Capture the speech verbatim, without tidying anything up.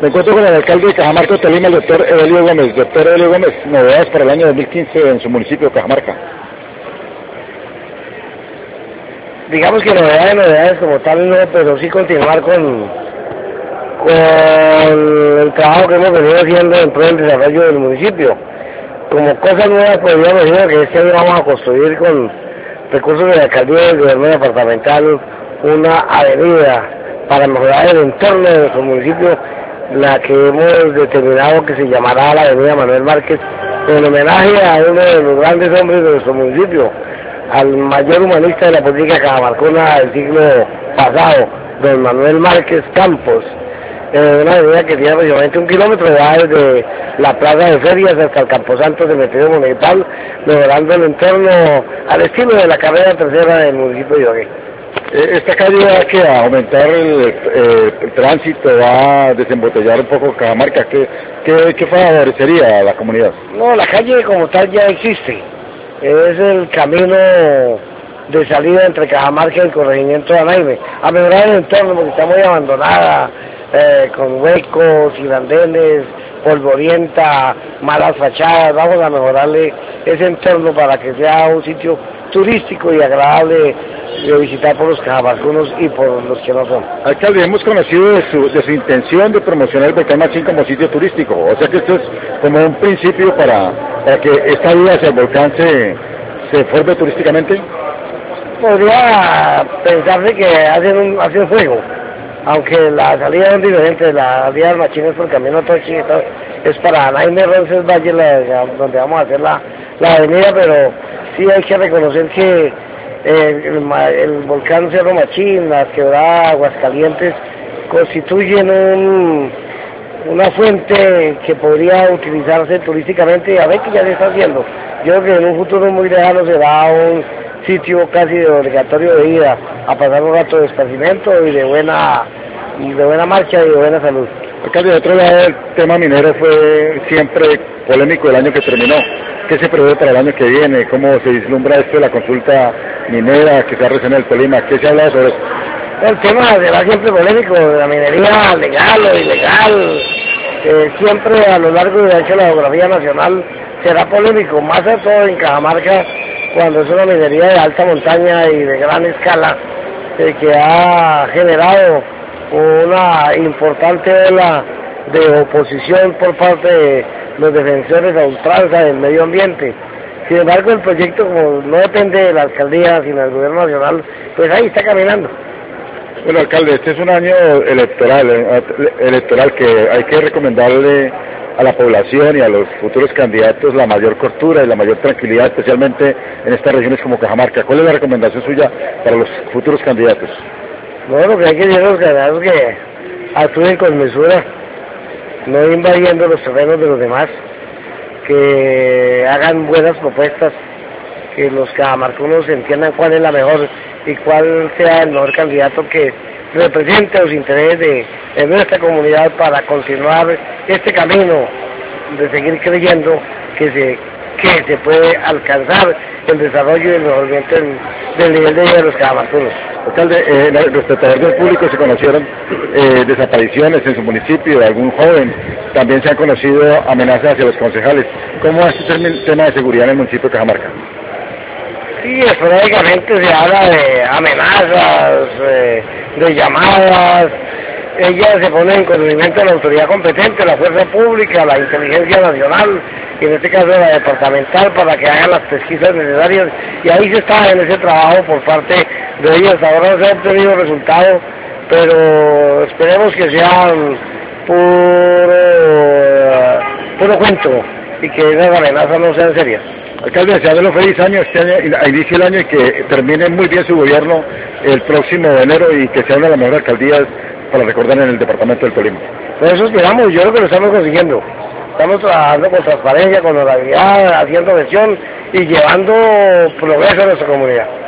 Me encuentro con el alcalde de Cajamarca, Tolima, el doctor Evelio Gómez. Doctor Evelio Gómez, novedades para el año dos mil quince en su municipio, Cajamarca. Digamos que novedades, novedades como tal no, pero sí continuar con, con el trabajo que hemos venido haciendo en pro del desarrollo del municipio. Como cosas nuevas, pues yo me imagino que este año vamos a construir con recursos de la alcaldía y del gobierno departamental una avenida para mejorar el entorno de nuestro municipio, la que hemos determinado que se llamará la avenida Manuel Márquez, en homenaje a uno de los grandes hombres de nuestro municipio, al mayor humanista de la política cajamarcona del siglo pasado, don Manuel Márquez Campos. Eh, una avenida que tiene aproximadamente un kilómetro, va desde la plaza de ferias hasta el Camposanto cementerio municipal, mejorando el entorno al estilo de la carrera tercera del municipio de Ibagué. Esta calle va que a aumentar el, eh, el tránsito, va a desembotellar un poco Cajamarca. ¿Qué, qué, qué favorecería a la comunidad? No, la calle como tal ya existe. Es el camino de salida entre Cajamarca y el corregimiento de Anaime. A mejorar el entorno porque está muy abandonada, eh, con huecos y andenes, polvorienta, malas fachadas. Vamos a mejorarle ese entorno para que sea un sitio turístico y agradable de visitar por los cajamarcanos y por los que no son. Alcalde, hemos conocido de su, de su intención de promocionar el volcán Machín como sitio turístico, o sea que esto es como un principio para, para que esta vida hacia el volcán se, se forme turísticamente. Podría pensarse que hacen un, hacen fuego, aunque las salidas son diferentes. La salida del Machín es por el camino Tochi, es para Anaime Roncesvalles, la, donde vamos a hacer la, la avenida, pero sí hay que reconocer que el, el, el volcán Cerro Machín, las quebradas Aguascalientes, constituyen un, una fuente que podría utilizarse turísticamente, y a ver que ya se está haciendo. Yo creo que en un futuro muy lejano será un sitio casi de obligatorio de ida, a pasar un rato de esparcimiento y de buena, de buena marcha y de buena salud. Alcalde, de otro lado, el tema minero fue siempre polémico el año que terminó. ¿Qué se prevé para el año que viene? ¿Cómo se vislumbra esto de la consulta minera que se ha realizado en el Tolima? ¿Qué se habla sobre eso? El tema será siempre polémico, la minería legal o ilegal, eh, siempre a lo largo y ancho de la geografía nacional será polémico, más a todo en Cajamarca, cuando es una minería de alta montaña y de gran escala, eh, que ha generado una importante ola de oposición por parte de los defensores a ultranza del medio ambiente. Sin embargo, el proyecto, como no depende de la alcaldía, sino del gobierno nacional, pues ahí está caminando. Bueno, alcalde, este es un año electoral, electoral que hay que recomendarle a la población y a los futuros candidatos la mayor cordura y la mayor tranquilidad, especialmente en estas regiones como Cajamarca. ¿Cuál es la recomendación suya para los futuros candidatos? Bueno, que hay que decir a los candidatos que actúen con mesura, no invadiendo los terrenos de los demás, que hagan buenas propuestas, que los cajamarcanos entiendan cuál es la mejor y cuál sea el mejor candidato que represente los intereses de, de nuestra comunidad para continuar este camino de seguir creyendo que se, que se puede alcanzar el desarrollo y el mejoramiento del, del nivel de vida de los cajamarcanos. Alcalde, eh, respecto a del público se conocieron eh, desapariciones en su municipio de algún joven, también se han conocido amenazas hacia los concejales. ¿Cómo es el tema de seguridad en el municipio de Cajamarca? Sí, esporádicamente se habla de amenazas, eh, de llamadas. Ellas se ponen en conocimiento de la autoridad competente, la fuerza pública, la inteligencia nacional, y en este caso la departamental, para que hagan las pesquisas necesarias, y ahí se está en ese trabajo por parte de ellos. Ahora no se ha obtenido resultados, pero esperemos que sean puro, puro cuento y que esas amenazas no sean serias. Alcalde, deseándole feliz año este año, inicie el año y que termine muy bien su gobierno el próximo de enero y que sea una de las mejores alcaldías para recordar en el departamento del Tolima. Pues eso esperamos, yo creo que lo estamos consiguiendo. Estamos trabajando con transparencia, con oralidad, haciendo gestión y llevando progreso a nuestra comunidad.